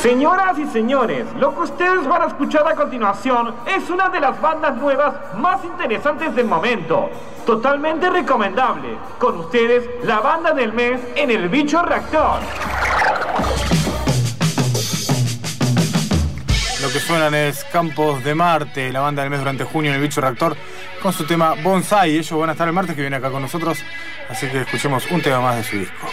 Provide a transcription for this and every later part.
Señoras y señores, lo que ustedes van a escuchar a continuación es una de las bandas nuevas más interesantes del momento. Totalmente recomendable. Con ustedes, la banda del mes en El Bicho Reactor. Lo que suenan es Campos de Marte, la banda del mes durante junio en El Bicho Reactor, con su tema Bonsai. Ellos van a estar el martes que viene acá con nosotros, así que escuchemos un tema más de su disco.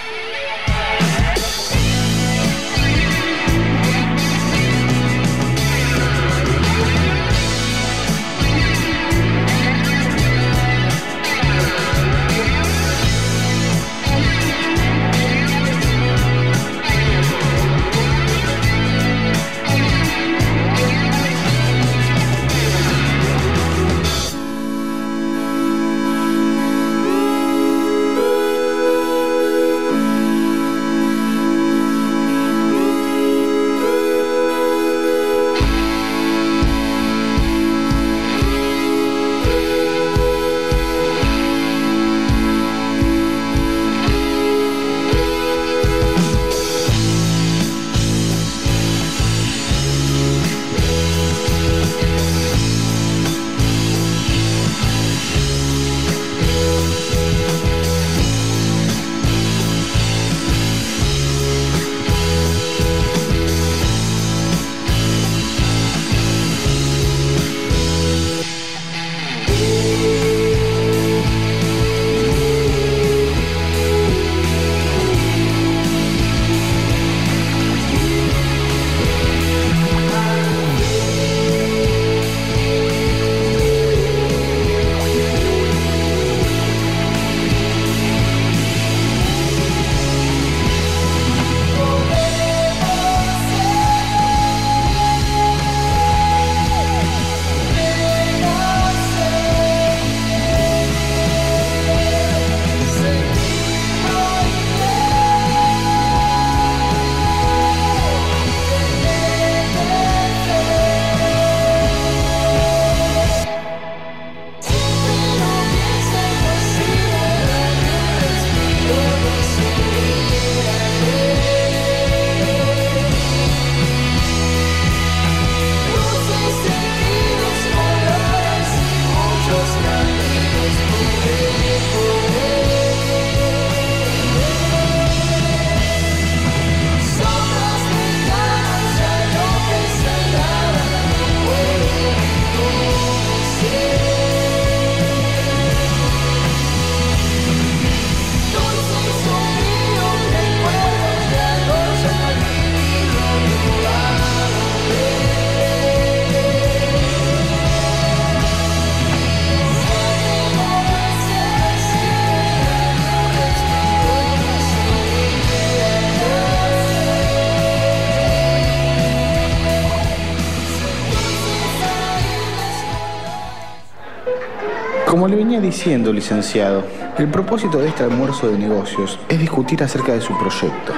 Como le venía diciendo, licenciado, el propósito de este almuerzo de negocios es discutir acerca de su proyecto.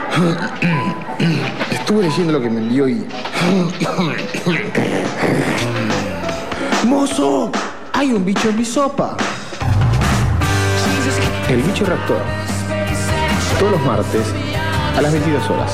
Estuve leyendo lo que me envió y... ¡Mozo! ¡Hay un bicho en mi sopa! El Bicho Reactor. Todos los martes a las 22 horas.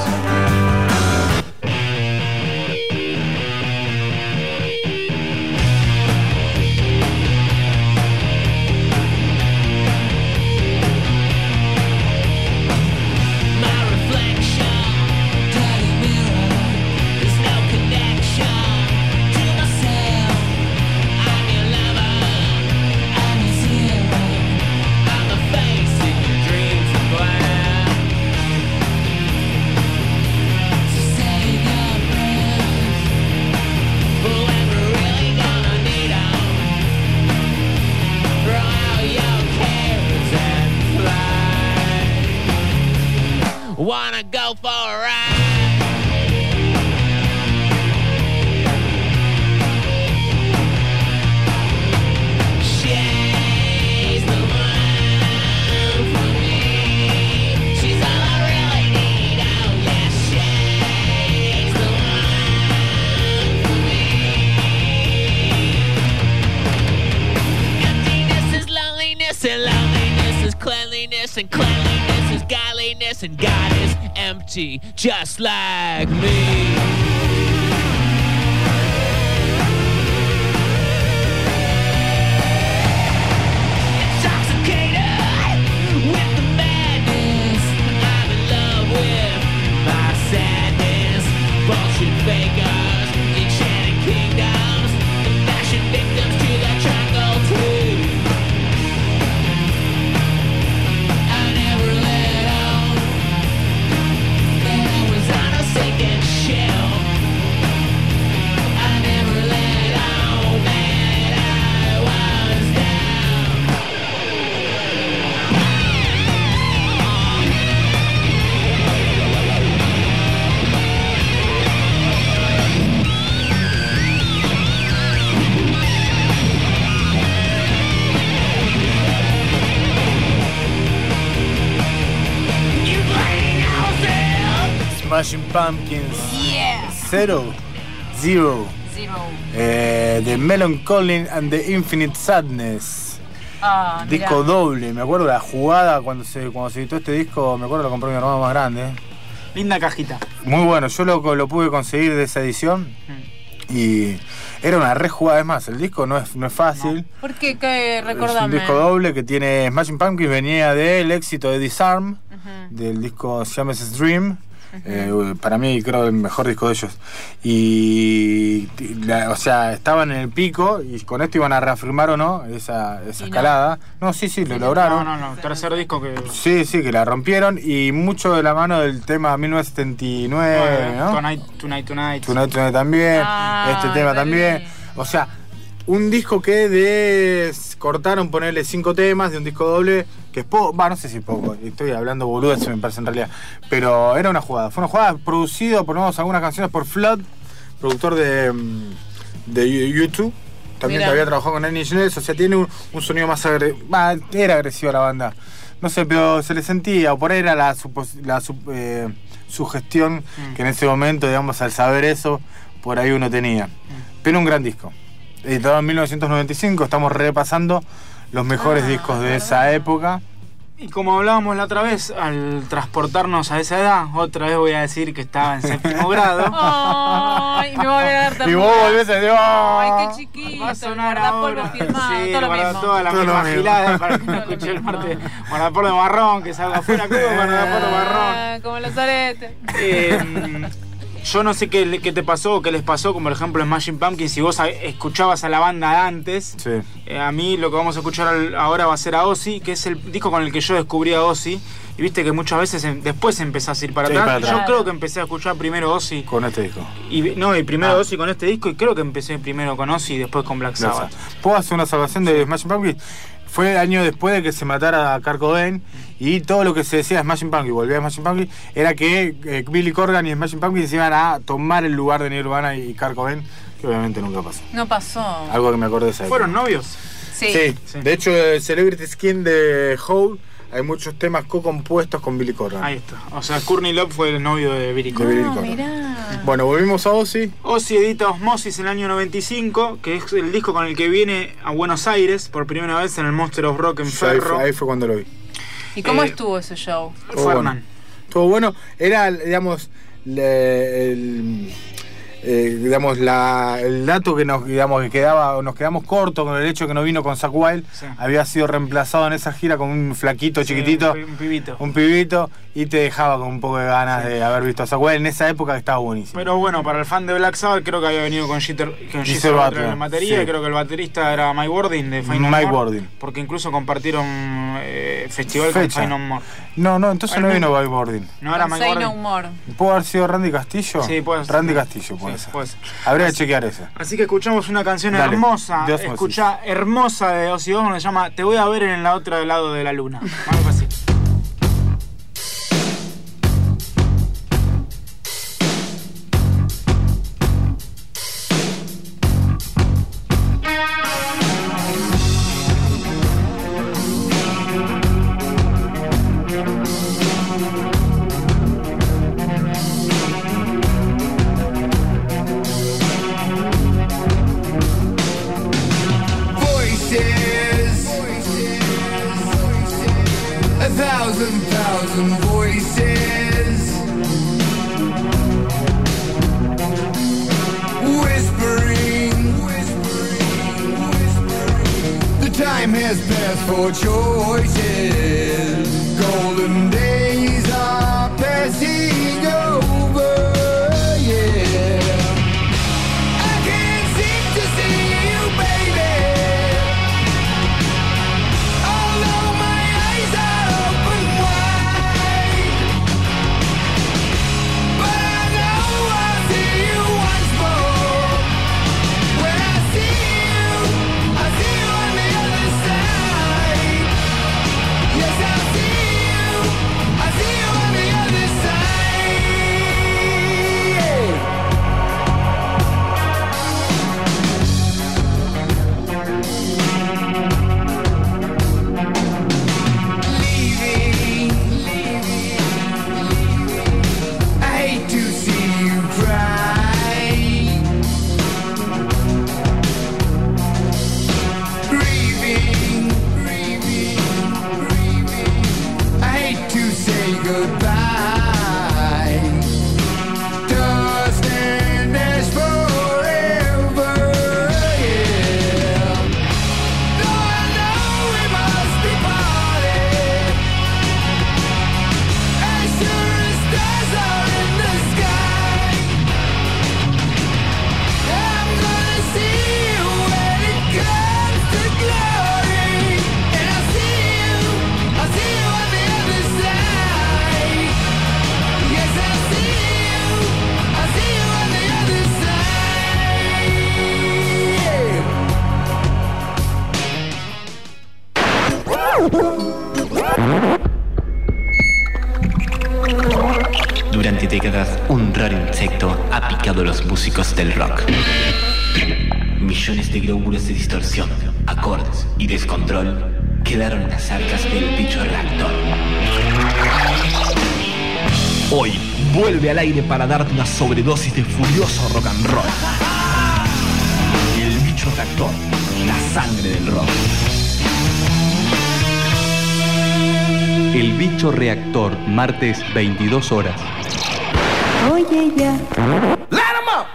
Wanna go for a ride? She's the one for me. She's all I really need. Oh yeah, she's the one for me. Emptiness is loneliness, and loneliness is cleanliness, and cleanliness is godliness, and God is empty. guilty, just like me. Fakers, enchanted kingdoms, fashion victims to the jungle tree. I never let on that I was on a sinking ship. I never let on that I was Smashing Pumpkins. Yeah. Zero. The Melancholy and the Infinite Sadness. Ah, Disco mirá. doble. Me acuerdo de la jugada cuando se editó este disco. Me acuerdo lo compró mi hermano más grande. Linda cajita. Muy bueno. Yo lo pude conseguir de esa edición. Y era una re jugada. Es más, el disco no es fácil. ¿Por qué? ¿Qué? Es un Recordame. disco doble que tiene Smashing Pumpkins. Venía del éxito de Disarm, del disco Siamese Dream. Para mí creo el mejor disco de ellos. Y o sea, estaban en el pico y con esto iban a reafirmar o no esa escalada. No, sí, lo lograron. No. Tercer disco que. Sí, que la rompieron y mucho de la mano del tema 1979, ¿no? Tonight. Tonight también, este tema también. O sea, un disco que cortaron ponerle 5 temas de un disco doble, que es poco, no sé si poco, estoy hablando boludeces me parece en realidad, pero era una jugada, fue una jugada producida, ponemos algunas canciones por Flood, productor de YouTube, también que había trabajado con Nine Inch Nails, o sea, tiene un sonido más era agresiva la banda, no sé, pero se le sentía, o por ahí era la sugestión que en ese momento, digamos, al saber eso, por ahí uno tenía, pero un gran disco. Editado en 1995, estamos repasando los mejores discos de esa época. Y como hablábamos la otra vez, al transportarnos a esa edad, otra vez voy a decir que estaba en séptimo grado. Ay, me voy a dar Y vos volvés a decir, Ay, qué chiquito. Va a sonar guardapolvo ahora. firmado, Sí, todo lo para mismo. toda la Todo lo misma mismo. gilada para que no escuche el martes. Guardapolvo marrón, que salga afuera, como guardapolvo marrón. Como los aretes. Yo no sé qué te pasó o qué les pasó, como por ejemplo Smashing Pumpkins, si vos escuchabas a la banda antes. Sí. A mí lo que vamos a escuchar ahora va a ser a Ozzy, que es el disco con el que yo descubrí a Ozzy. Y viste que muchas veces después empezás a ir para Sí, atrás. para atrás. Yo creo que empecé a escuchar primero Ozzy. Con este disco. Y primero Ozzy con este disco, y creo que empecé primero con Ozzy y después con Black Sabbath. ¿Puedo hacer una salvación de Smashing Pumpkins? Fue el año después de que se matara a Kurt Cobain y todo lo que se decía de Smashing Pumpkins, volvía a Smashing Pumpkins, era que Billy Corgan y Smashing Pumpkins iban a tomar el lugar de Nirvana y Kurt Cobain, que obviamente nunca pasó. No pasó. Algo que me acordé de esa época. ¿Fueron novios? Sí. Sí. De hecho, el Celebrity Skin de Hole hay muchos temas co-compuestos con Billy Corgan. Ahí está. O sea, Courtney Love fue el novio de Billy De Corgan. Billy Ah, Corgan. mirá. Bueno, volvimos a Ozzy. Ozzy edita Osmosis en el año 95, que es el disco con el que viene a Buenos Aires por primera vez en el Monster of Rock en Ferro. Ahí fue cuando lo vi. ¿Y cómo Eh, estuvo ese show? Fue Hernán. Estuvo bueno. Era, digamos, el dato que nos quedamos cortos con el hecho que no vino con Zakk Wylde. Sí. Había sido reemplazado en esa gira con un flaquito chiquitito, Un pibito. y te dejaba con un poco de ganas de haber visto a Zakk Wylde en esa época, que estaba buenísimo. Pero bueno, para el fan de Black Sabbath creo que había venido con Geezer Geezer Butler Butler, en batería, sí. y creo que el baterista era Mike Warding de Fine No Mike More, Warding. porque incluso compartieron festival Fecha. con Fine No More. No, entonces no vino Mike Warding. No era Con Mike Say Warding. No More. ¿Pudo haber sido Randy Castillo? Sí, puede ser. Randy Castillo puede Sí, ser. puede ser. Habría que chequear eso. Así que escuchamos una canción Dale, hermosa, de Osmosis. escucha hermosa de Ozzy Osbourne, se llama Te voy a ver en la otra lado de la luna. Algo así. Voices for choices. Golden days are passing over, yeah. I can't seem to see you, baby. Although my eyes are open wide, but I know I'll see you once more. When I see you on the other side. Yes, I'll see you on the other Leaving, I hate to see you cry. Grieving, I hate to say goodbye. Dust and ash forever, yeah. Though I know we must be parted, as sure as stars are in the sky, I'm gonna see you when it comes to glory, and I'll see you on the other side. Yes, I'll see you on the other Durante décadas, un raro insecto ha picado a los músicos del rock. Millones de glóbulos de distorsión, acordes y descontrol quedaron en las arcas del bicho reactor. Hoy vuelve al aire para darte una sobredosis de furioso rock and roll. El bicho reactor, la sangre del rock. El bicho reactor, martes 22 horas. Oye ya. Let 'em up!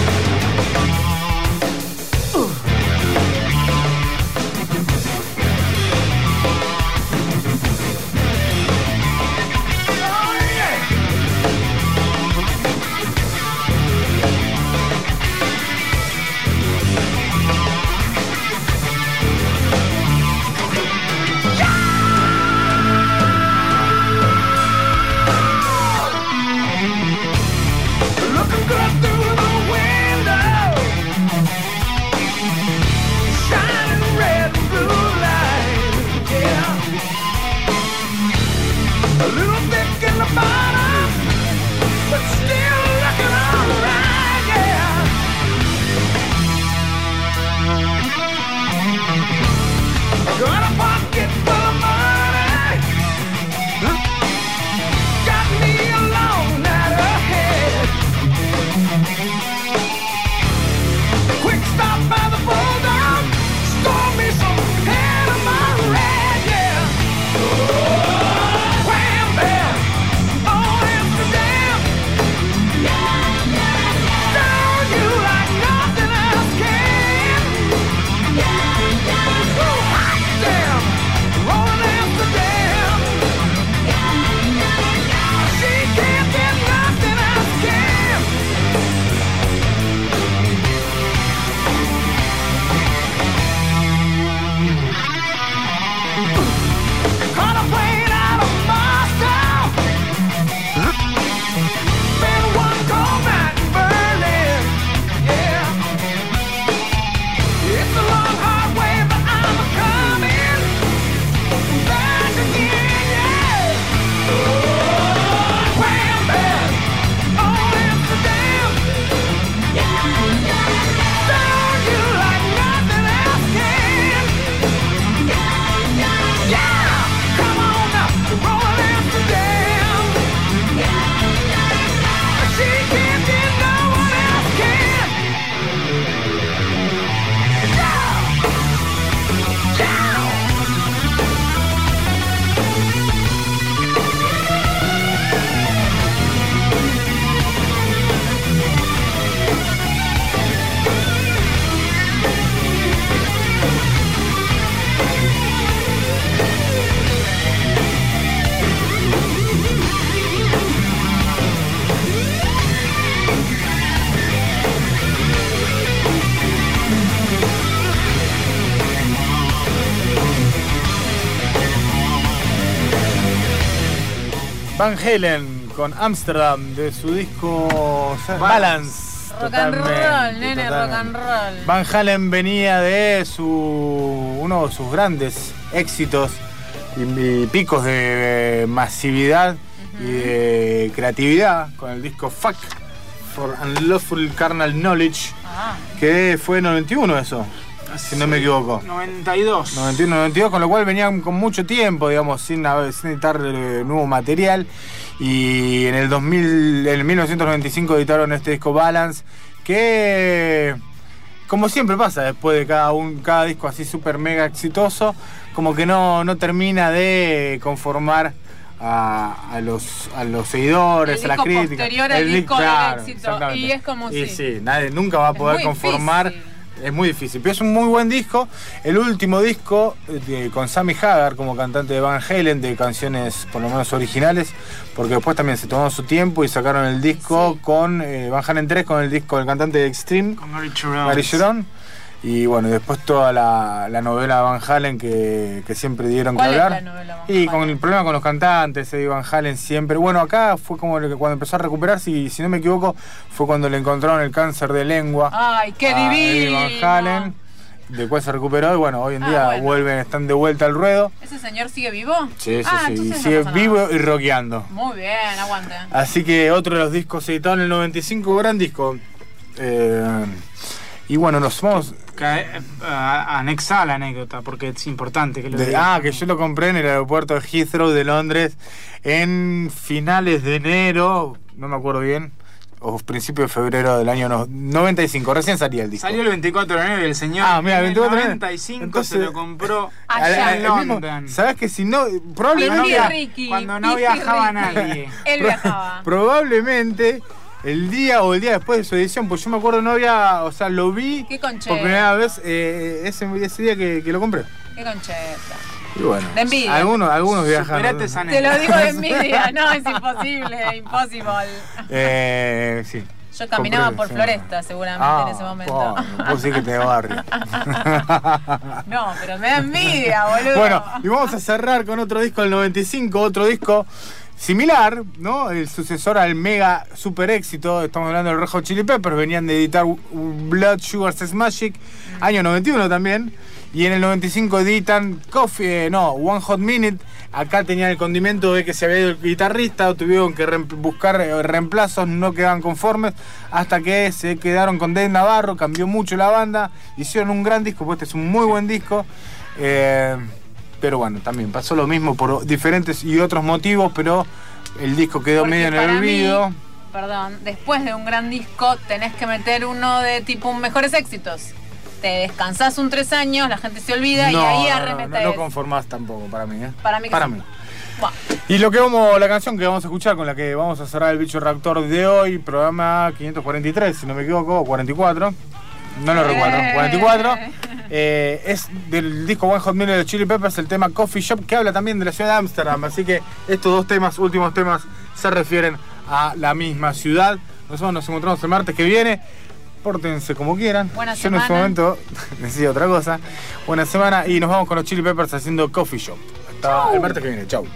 Looking good through the window, shining red and blue light, yeah. A little thick in the bottom, but still looking alright, yeah. Got a pocket full of money, got me alone at her head. Van Halen con Amsterdam de su disco Balance. Rock and roll, nene, rock and roll. Van Halen venía de uno de sus grandes éxitos y picos de masividad y de creatividad con el disco Fuck for Unlawful Carnal Knowledge, que fue en 91 eso, si no me equivoco. 92. 91-92, con lo cual venían con mucho tiempo, digamos, sin editar nuevo material. Y en el 1995 editaron este disco Balance, que, como siempre pasa, después de cada disco así súper mega exitoso, como que no termina de conformar a los seguidores, a la crítica. Posterior al disco del éxito. Y es como sí, nadie nunca va a poder conformar. Es muy difícil, pero es un muy buen disco. El último disco con Sammy Hagar como cantante de Van Halen, de canciones por lo menos originales, porque después también se tomaron su tiempo y sacaron el disco con Van Halen 3, con el disco del cantante de Extreme, con Gary Cherone. Y bueno, después toda la novela de Van Halen que siempre dieron que hablar. ¿Cuál es la novela Van Y Halen? con el problema con los cantantes, Eddie Van Halen siempre. Bueno, acá fue como cuando empezó a recuperarse, y si no me equivoco, fue cuando le encontraron el cáncer de lengua. ¡Ay, qué a divino! Eddie Van Halen, de cual se recuperó, y bueno, hoy en día están de vuelta al ruedo. ¿Ese señor sigue vivo? Sí, y entonces sigue no pasa vivo nada. y rockeando. Muy bien, aguante. Así que otro de los discos editados en el 95, gran disco. Y bueno, nos vamos... Anexa la anécdota, porque es importante que lo que yo lo compré en el aeropuerto de Heathrow de Londres en finales de enero, no me acuerdo bien, o principios de febrero del año 95, recién salía el disco. Salió el 24 de enero y el señor mira, 24 de enero. 95 Entonces, se lo compró allá en London. ¿Sabes que si no? Probablemente... Cuando no viajaba nadie. Él viajaba. Probablemente... el día después de su edición, pues yo me acuerdo no había, o sea, lo vi Qué concheta. por primera vez ese día que lo compré. Qué concheta. Y bueno, De envidia. algunos viajan. Superate esa Te lo anécdota. digo de envidia, no, es imposible, imposible. Sí. Yo caminaba Compré, por sí. Floresta seguramente en ese momento. Vos sí que te barrio. No, pero me da envidia, boludo. Bueno, y vamos a cerrar con otro disco del 95, otro disco similar, ¿no? El sucesor al mega super éxito. Estamos hablando del Red Hot Chili Peppers. Venían de editar Blood Sugar Sex Magic, año 91 también. Y en el 95 editan One Hot Minute. Acá tenían el condimento de que se había ido el guitarrista, tuvieron que buscar reemplazos, no quedaban conformes, hasta que se quedaron con Dave Navarro, cambió mucho la banda, hicieron un gran disco, pues este es un muy buen disco. Pero bueno, también pasó lo mismo por diferentes y otros motivos, pero el disco quedó Porque medio en el para olvido. mí, perdón, después de un gran disco tenés que meter uno de tipo mejores éxitos. Te descansás 3 años, la gente se olvida y ahí arremetés. No conformás tampoco para mí, ¿eh? Para mí. Bueno. Y la canción que vamos a escuchar, con la que vamos a cerrar el Bicho Reactor de hoy, programa 543, si no me equivoco, o 44. No lo recuerdo, 44. Es del disco One Hot Minute de Chili Peppers, el tema Coffee Shop, que habla también de la ciudad de Ámsterdam. Así que estos dos últimos temas, se refieren a la misma ciudad. Nosotros nos encontramos el martes que viene. Pórtense como quieran. Buena Yo en este momento necesito otra cosa. Buena semana, y nos vamos con los Chili Peppers haciendo Coffee Shop. Hasta el martes que viene. Chau.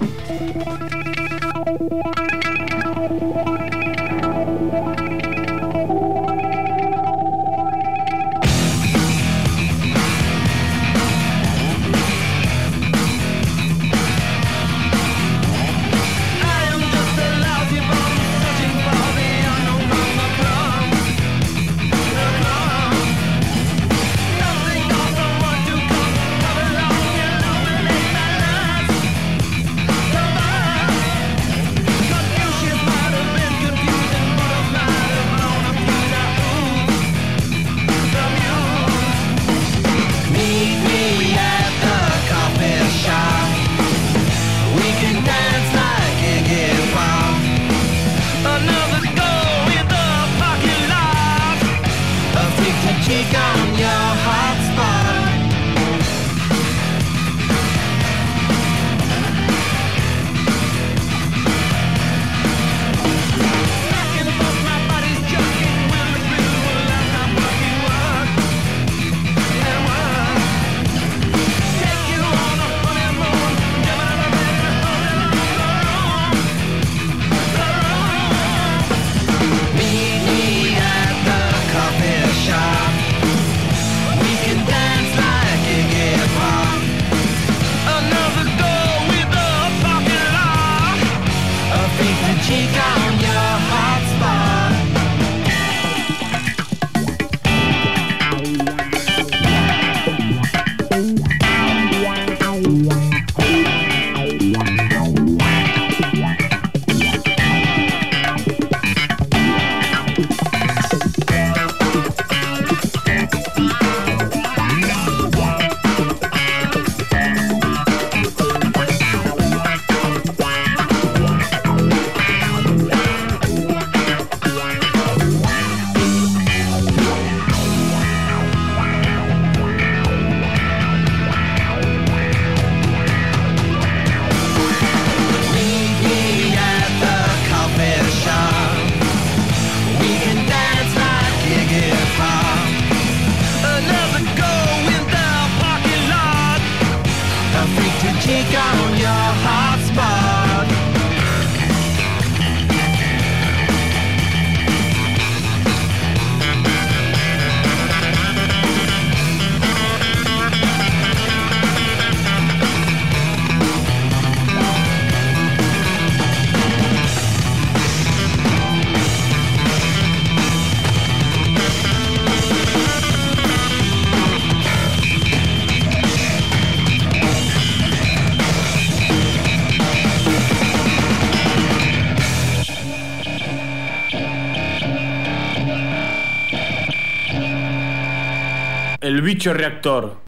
Confusion might have been confusing, but I'm not El bicho reactor.